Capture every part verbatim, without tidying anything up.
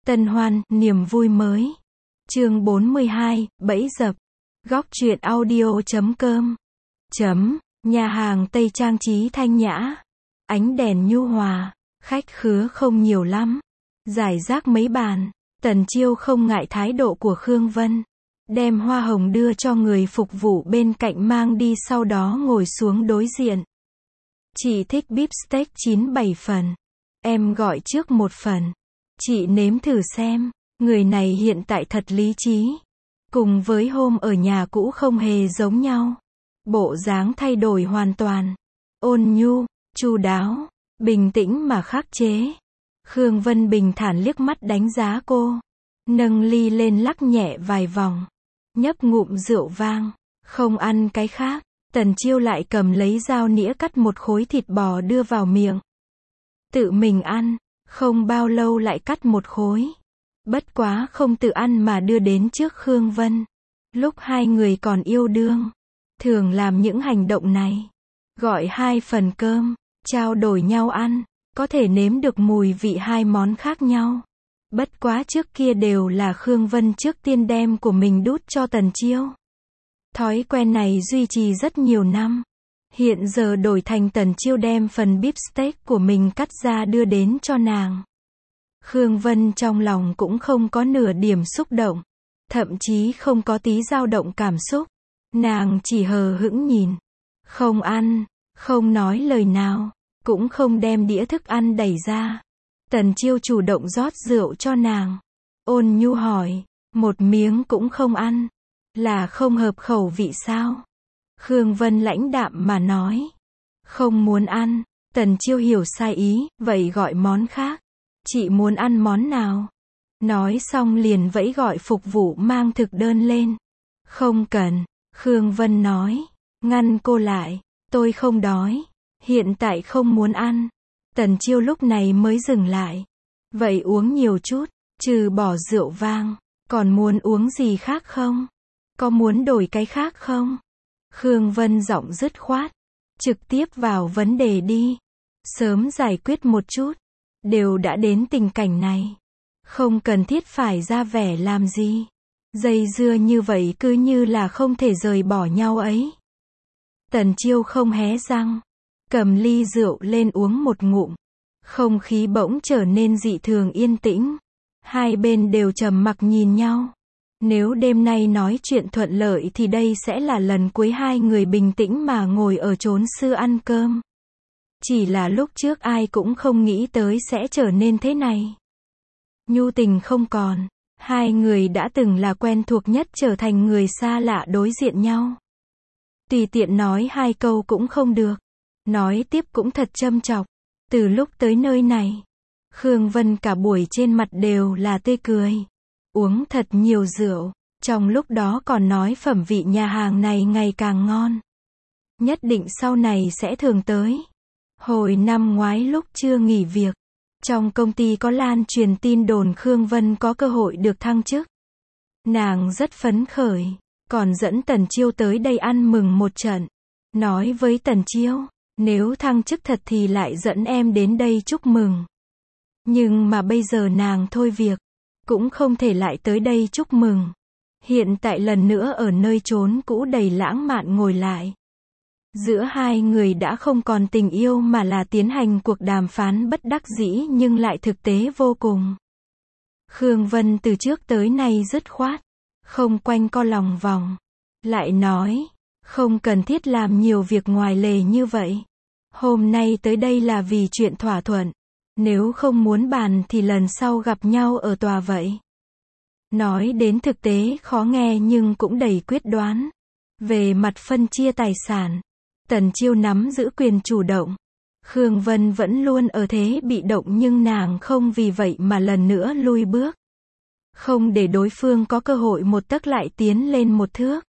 Tân hoan, niềm vui mới. Chương bốn mươi hai, bẫy dập. Góc truyện audio chấm com. Chấm, nhà hàng Tây trang trí thanh nhã. Ánh đèn nhu hòa, khách khứa không nhiều lắm. Giải rác mấy bàn, Tần Chiêu không ngại thái độ của Khương Vân. Đem hoa hồng đưa cho người phục vụ bên cạnh mang đi, sau đó ngồi xuống đối diện. Chị thích beef steak chín bảy phần. Em gọi trước một phần. Chị nếm thử xem. Người này hiện tại thật lý trí. Cùng với hôm ở nhà cũ không hề giống nhau. Bộ dáng thay đổi hoàn toàn. Ôn nhu, chu đáo, bình tĩnh mà khắc chế. Khương Vân bình thản liếc mắt đánh giá cô. Nâng ly lên lắc nhẹ vài vòng. Nhấp ngụm rượu vang. Không ăn cái khác. Tần Chiêu lại cầm lấy dao nĩa cắt một khối thịt bò đưa vào miệng. Tự mình ăn. Không bao lâu lại cắt một khối. Bất quá không tự ăn mà đưa đến trước Khương Vân. Lúc hai người còn yêu đương, thường làm những hành động này. Gọi hai phần cơm, trao đổi nhau ăn, có thể nếm được mùi vị hai món khác nhau. Bất quá trước kia đều là Khương Vân trước tiên đem của mình đút cho Tần Chiêu. Thói quen này duy trì rất nhiều năm. Hiện giờ đổi thành Tần Chiêu đem phần beef steak của mình cắt ra đưa đến cho nàng. Khương Vân trong lòng cũng không có nửa điểm xúc động. Thậm chí không có tí dao động cảm xúc. Nàng chỉ hờ hững nhìn. Không ăn, không nói lời nào. Cũng không đem đĩa thức ăn đẩy ra. Tần Chiêu chủ động rót rượu cho nàng. Ôn nhu hỏi, một miếng cũng không ăn. Là không hợp khẩu vị sao? Khương Vân lãnh đạm mà nói. Không muốn ăn. Tần Chiêu hiểu sai ý, vậy gọi món khác. Chị muốn ăn món nào? Nói xong liền vẫy gọi phục vụ mang thực đơn lên. Không cần. Khương Vân nói. Ngăn cô lại. Tôi không đói. Hiện tại không muốn ăn. Tần Chiêu lúc này mới dừng lại. Vậy uống nhiều chút. Trừ bỏ rượu vang. Còn muốn uống gì khác không? Có muốn đổi cái khác không? Khương Vân giọng dứt khoát. Trực tiếp vào vấn đề đi. Sớm giải quyết một chút. Đều đã đến tình cảnh này. Không cần thiết phải ra vẻ làm gì. Dây dưa như vậy cứ như là không thể rời bỏ nhau ấy. Tần Chiêu không hé răng. Cầm ly rượu lên uống một ngụm. Không khí bỗng trở nên dị thường yên tĩnh. Hai bên đều trầm mặc nhìn nhau. Nếu đêm nay nói chuyện thuận lợi thì đây sẽ là lần cuối hai người bình tĩnh mà ngồi ở chốn xưa ăn cơm. Chỉ là lúc trước ai cũng không nghĩ tới sẽ trở nên thế này. Nhu tình không còn. Hai người đã từng là quen thuộc nhất trở thành người xa lạ đối diện nhau. Tùy tiện nói hai câu cũng không được. Nói tiếp cũng thật châm chọc. Từ lúc tới nơi này, Khương Vân cả buổi trên mặt đều là tươi cười. Uống thật nhiều rượu. Trong lúc đó còn nói phẩm vị nhà hàng này ngày càng ngon. Nhất định sau này sẽ thường tới. Hồi năm ngoái lúc chưa nghỉ việc, trong công ty có lan truyền tin đồn Khương Vân có cơ hội được thăng chức. Nàng rất phấn khởi, còn dẫn Tần Chiêu tới đây ăn mừng một trận. Nói với Tần Chiêu, nếu thăng chức thật thì lại dẫn em đến đây chúc mừng. Nhưng mà bây giờ nàng thôi việc, cũng không thể lại tới đây chúc mừng. Hiện tại lần nữa ở nơi chốn cũ đầy lãng mạn ngồi lại. Giữa hai người đã không còn tình yêu mà là tiến hành cuộc đàm phán bất đắc dĩ nhưng lại thực tế vô cùng. Khương Vân từ trước tới nay dứt khoát, không quanh co lòng vòng. Lại nói, không cần thiết làm nhiều việc ngoài lề như vậy. Hôm nay tới đây là vì chuyện thỏa thuận. Nếu không muốn bàn thì lần sau gặp nhau ở tòa vậy. Nói đến thực tế khó nghe nhưng cũng đầy quyết đoán. Về mặt phân chia tài sản, Tần Chiêu nắm giữ quyền chủ động. Khương Vân vẫn luôn ở thế bị động nhưng nàng không vì vậy mà lần nữa lui bước. Không để đối phương có cơ hội một tấc lại tiến lên một thước.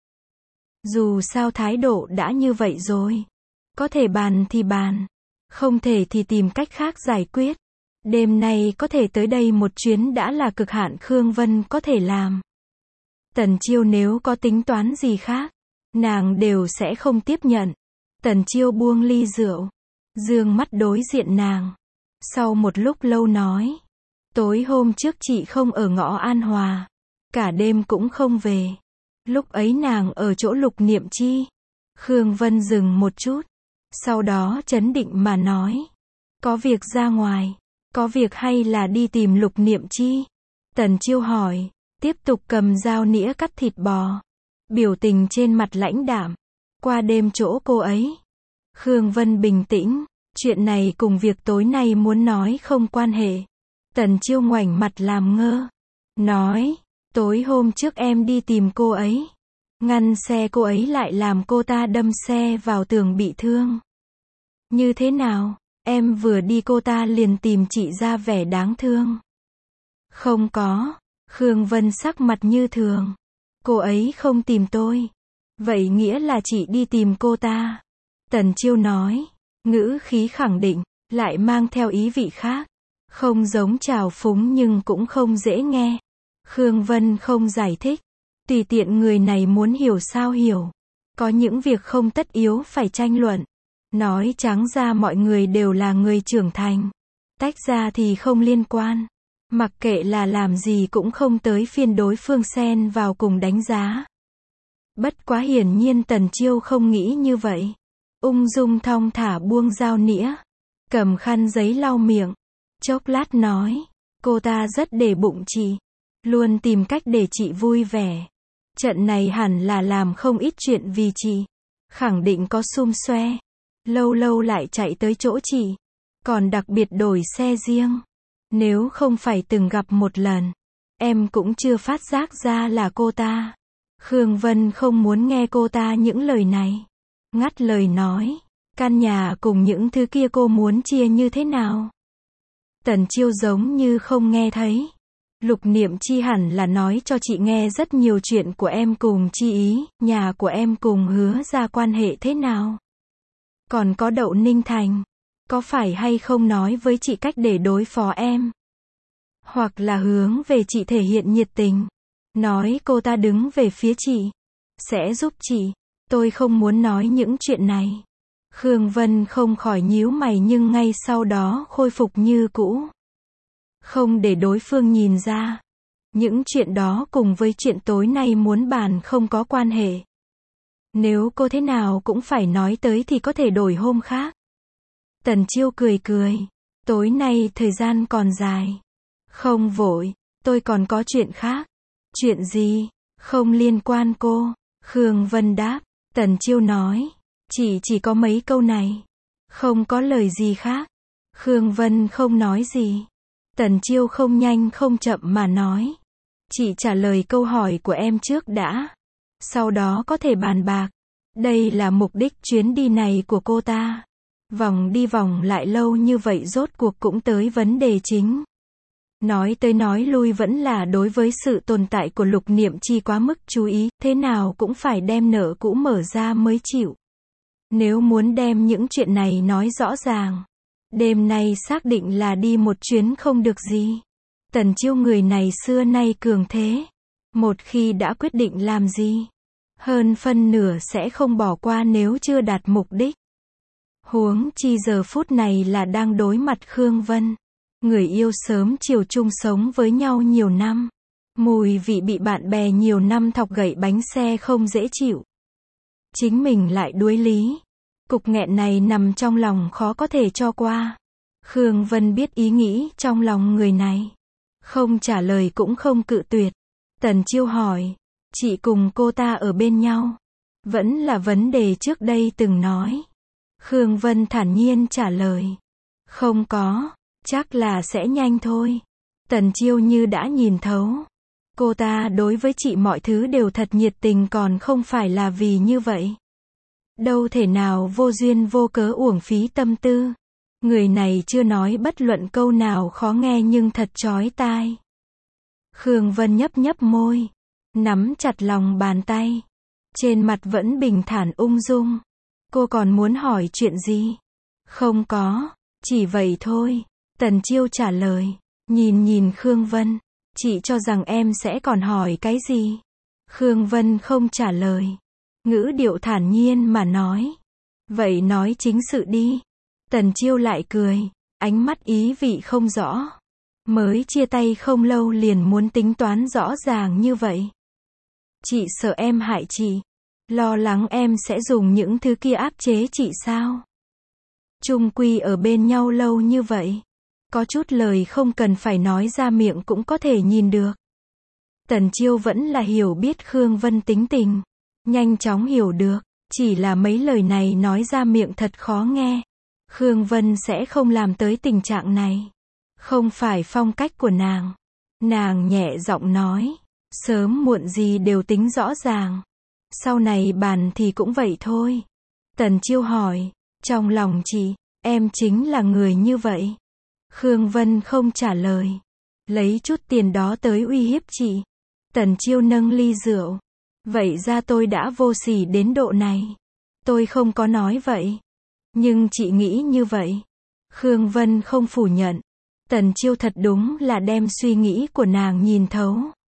Dù sao thái độ đã như vậy rồi. Có thể bàn thì bàn. Không thể thì tìm cách khác giải quyết. Đêm nay có thể tới đây một chuyến đã là cực hạn Khương Vân có thể làm. Tần Chiêu nếu có tính toán gì khác, nàng đều sẽ không tiếp nhận. Tần Chiêu buông ly rượu, dương mắt đối diện nàng. Sau một lúc lâu nói, Tối hôm trước chị không ở ngõ An Hòa. Cả đêm cũng không về. Lúc ấy nàng ở chỗ Lục Niệm Chi. Khương Vân dừng một chút. Sau đó trấn định mà nói. Có việc ra ngoài. Có việc hay là đi tìm Lục Niệm Chi? Tần Chiêu hỏi. Tiếp tục cầm dao nĩa cắt thịt bò. Biểu tình trên mặt lãnh đạm. Qua đêm chỗ cô ấy. Khương Vân bình tĩnh. Chuyện này cùng việc tối nay muốn nói không quan hệ. Tần Chiêu ngoảnh mặt làm ngơ. Nói. Tối hôm trước em đi tìm cô ấy. Ngăn xe cô ấy lại làm cô ta đâm xe vào tường bị thương. Như thế nào? Em vừa đi cô ta liền tìm chị ra vẻ đáng thương. Không có. Khương Vân sắc mặt như thường. Cô ấy không tìm tôi. Vậy nghĩa là chị đi tìm cô ta. Tần Chiêu nói. Ngữ khí khẳng định. Lại mang theo ý vị khác. Không giống trào phúng nhưng cũng không dễ nghe. Khương Vân không giải thích. Tùy tiện người này muốn hiểu sao hiểu. Có những việc không tất yếu phải tranh luận. Nói trắng ra mọi người đều là người trưởng thành. Tách ra thì không liên quan. Mặc kệ là làm gì cũng không tới phiên đối phương xen vào cùng đánh giá. Bất quá hiển nhiên Tần Chiêu không nghĩ như vậy. Ung dung thong thả buông dao nĩa. Cầm khăn giấy lau miệng. Chốc lát nói. Cô ta rất để bụng chị. Luôn tìm cách để chị vui vẻ. Trận này hẳn là làm không ít chuyện vì chị. Khẳng định có xum xoe. Lâu lâu lại chạy tới chỗ chị. Còn đặc biệt đổi xe riêng. Nếu không phải từng gặp một lần. Em cũng chưa phát giác ra là cô ta. Khương Vân không muốn nghe cô ta những lời này. Ngắt lời nói. Căn nhà cùng những thứ kia cô muốn chia như thế nào? Tần Chiêu giống như không nghe thấy. Lục Niệm Chi hẳn là nói cho chị nghe rất nhiều chuyện của em cùng Chi Ý, nhà của em cùng Hứa ra quan hệ thế nào. Còn có Đậu Ninh Thành, có phải hay không nói với chị cách để đối phó em? Hoặc là hướng về chị thể hiện nhiệt tình, nói cô ta đứng về phía chị, sẽ giúp chị. Tôi không muốn nói những chuyện này. Khương Vân không khỏi nhíu mày nhưng ngay sau đó khôi phục như cũ. Không để đối phương nhìn ra. Những chuyện đó cùng với chuyện tối nay muốn bàn không có quan hệ. Nếu cô thế nào cũng phải nói tới thì có thể đổi hôm khác. Tần Chiêu cười cười. Tối nay thời gian còn dài. Không vội, tôi còn có chuyện khác. Chuyện gì? Không liên quan cô. Khương Vân đáp. Tần Chiêu nói. Chỉ chỉ có mấy câu này. Không có lời gì khác. Khương Vân không nói gì. Tần Chiêu không nhanh không chậm mà nói. Chị trả lời câu hỏi của em trước đã. Sau đó có thể bàn bạc. Đây là mục đích chuyến đi này của cô ta. Vòng đi vòng lại lâu như vậy rốt cuộc cũng tới vấn đề chính. Nói tới nói lui vẫn là đối với sự tồn tại của Lục Niệm Chi quá mức chú ý, thế nào cũng phải đem nợ cũ mở ra mới chịu. Nếu muốn đem những chuyện này nói rõ ràng, đêm nay xác định là đi một chuyến không được gì. Tần Chiêu người này xưa nay cường thế. Một khi đã quyết định làm gì, hơn phân nửa sẽ không bỏ qua nếu chưa đạt mục đích. Huống chi giờ phút này là đang đối mặt Khương Vân. Người yêu sớm chiều chung sống với nhau nhiều năm. Mùi vị bị bạn bè nhiều năm thọc gậy bánh xe không dễ chịu. Chính mình lại đuối lý. Cục nghẹn này nằm trong lòng khó có thể cho qua. Khương Vân biết ý nghĩ trong lòng người này. Không trả lời cũng không cự tuyệt. Tần Chiêu hỏi. Chị cùng cô ta ở bên nhau. Vẫn là vấn đề trước đây từng nói. Khương Vân thản nhiên trả lời. Không có. Chắc là sẽ nhanh thôi. Tần Chiêu như đã nhìn thấu. Cô ta đối với chị mọi thứ đều thật nhiệt tình còn không phải là vì như vậy. Đâu thể nào vô duyên vô cớ uổng phí tâm tư. Người này chưa nói bất luận câu nào khó nghe nhưng thật chói tai. Khương Vân nhấp nhấp môi. Nắm chặt lòng bàn tay. Trên mặt vẫn bình thản ung dung. Cô còn muốn hỏi chuyện gì? Không có. Chỉ vậy thôi. Tần Chiêu trả lời. Nhìn nhìn Khương Vân. Chị cho rằng em sẽ còn hỏi cái gì? Khương Vân không trả lời. Ngữ điệu thản nhiên mà nói. Vậy nói chính sự đi. Tần Chiêu lại cười. Ánh mắt ý vị không rõ. Mới chia tay không lâu liền muốn tính toán rõ ràng như vậy. Chị sợ em hại chị. Lo lắng em sẽ dùng những thứ kia áp chế chị sao? Chung quy ở bên nhau lâu như vậy. Có chút lời không cần phải nói ra miệng cũng có thể nhìn được. Tần Chiêu vẫn là hiểu biết Khương Vân tính tình. Nhanh chóng hiểu được. Chỉ là mấy lời này nói ra miệng thật khó nghe. Khương Vân sẽ không làm tới tình trạng này. Không phải phong cách của nàng. Nàng nhẹ giọng nói. Sớm muộn gì đều tính rõ ràng. Sau này bàn thì cũng vậy thôi. Tần Chiêu hỏi. Trong lòng chị, em chính là người như vậy. Khương Vân không trả lời. Lấy chút tiền đó tới uy hiếp chị. Tần Chiêu nâng ly rượu. Vậy ra tôi đã vô sỉ đến độ này. Tôi không có nói vậy. Nhưng chị nghĩ như vậy. Khương Vân không phủ nhận. Tần Chiêu thật đúng là đem suy nghĩ của nàng nhìn thấu.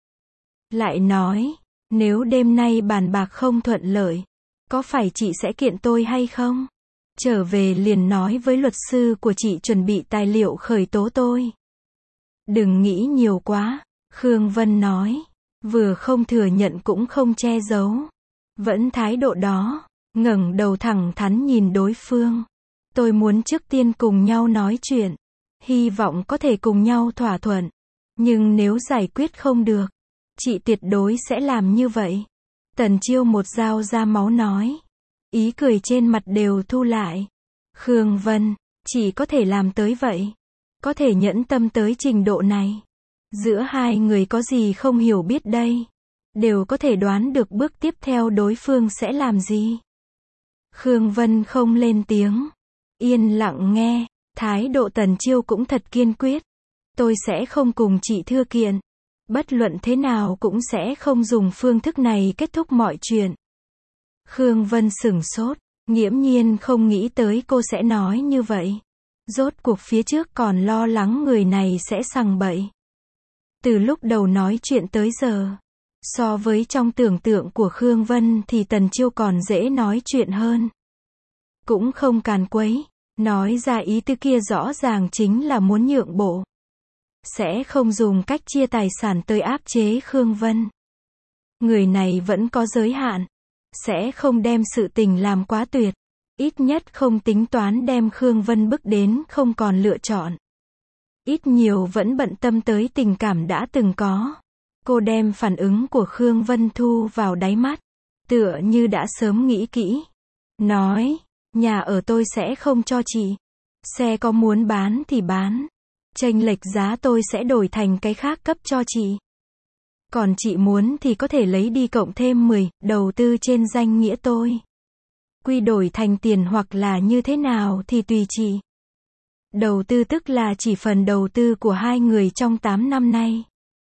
Lại nói, nếu đêm nay bàn bạc không thuận lợi, có phải chị sẽ kiện tôi hay không? Trở về liền nói với luật sư của chị chuẩn bị tài liệu khởi tố tôi. Đừng nghĩ nhiều quá, Khương Vân nói. Vừa không thừa nhận cũng không che giấu. Vẫn thái độ đó, ngẩng đầu thẳng thắn nhìn đối phương. Tôi muốn trước tiên cùng nhau nói chuyện. Hy vọng có thể cùng nhau thỏa thuận. Nhưng nếu giải quyết không được, chị tuyệt đối sẽ làm như vậy. Tần Chiêu một dao ra máu nói. Ý cười trên mặt đều thu lại. Khương Vân, chỉ có thể làm tới vậy. Có thể nhẫn tâm tới trình độ này. Giữa hai người có gì không hiểu biết đây. Đều có thể đoán được bước tiếp theo đối phương sẽ làm gì. Khương Vân không lên tiếng. Yên lặng nghe. Thái độ Tần Chiêu cũng thật kiên quyết. Tôi sẽ không cùng chị thưa kiện. Bất luận thế nào cũng sẽ không dùng phương thức này kết thúc mọi chuyện. Khương Vân sửng sốt. Nghiễm nhiên không nghĩ tới cô sẽ nói như vậy. Rốt cuộc phía trước còn lo lắng người này sẽ sằng bậy. Từ lúc đầu nói chuyện tới giờ, so với trong tưởng tượng của Khương Vân thì Tần Chiêu còn dễ nói chuyện hơn. Cũng không càn quấy, nói ra ý tứ kia rõ ràng chính là muốn nhượng bộ. Sẽ không dùng cách chia tài sản tới áp chế Khương Vân. Người này vẫn có giới hạn. Sẽ không đem sự tình làm quá tuyệt. Ít nhất không tính toán đem Khương Vân bức đến không còn lựa chọn. Ít nhiều vẫn bận tâm tới tình cảm đã từng có. Cô đem phản ứng của Khương Vân thu vào đáy mắt. Tựa như đã sớm nghĩ kỹ. Nói, nhà ở tôi sẽ không cho chị. Xe có muốn bán thì bán. Chênh lệch giá tôi sẽ đổi thành cái khác cấp cho chị. Còn chị muốn thì có thể lấy đi cộng thêm mười, đầu tư trên danh nghĩa tôi. Quy đổi thành tiền hoặc là như thế nào thì tùy chị. Đầu tư tức là chỉ phần đầu tư của hai người trong tám năm nay.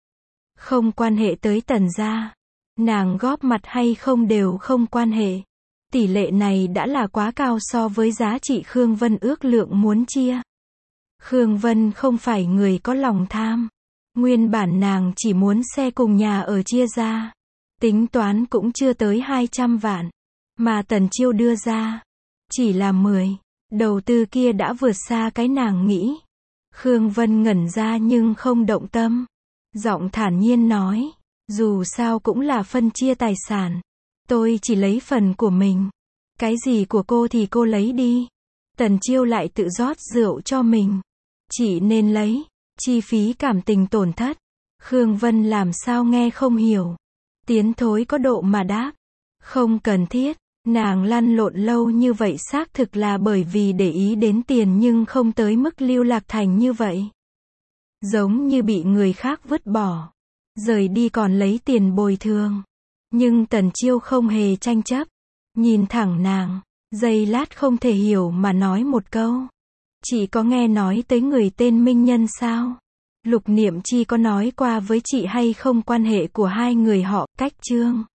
Không quan hệ tới Tần gia. Nàng góp mặt hay không đều không quan hệ. Tỷ lệ này đã là quá cao so với giá trị Khương Vân ước lượng muốn chia. Khương Vân không phải người có lòng tham. Nguyên bản nàng chỉ muốn xe cùng nhà ở chia ra. Tính toán cũng chưa tới hai trăm vạn. Mà Tần Chiêu đưa ra. Chỉ là mười. Đầu tư kia đã vượt xa cái nàng nghĩ. Khương Vân ngẩn ra nhưng không động tâm. Giọng thản nhiên nói. Dù sao cũng là phân chia tài sản. Tôi chỉ lấy phần của mình. Cái gì của cô thì cô lấy đi. Tần Chiêu lại tự rót rượu cho mình. Chỉ nên lấy. Chi phí cảm tình tổn thất. Khương Vân làm sao nghe không hiểu. Tiến thối có độ mà đáp. Không cần thiết. Nàng lăn lộn lâu như vậy xác thực là bởi vì để ý đến tiền nhưng không tới mức lưu lạc thành như vậy. Giống như bị người khác vứt bỏ. Rời đi còn lấy tiền bồi thường. Nhưng Tần Chiêu không hề tranh chấp. Nhìn thẳng nàng. Giây lát không thể hiểu mà nói một câu. Chị có nghe nói tới người tên Minh Nhân sao? Lục Niệm Chi có nói qua với chị hay không quan hệ của hai người họ, cách Trương?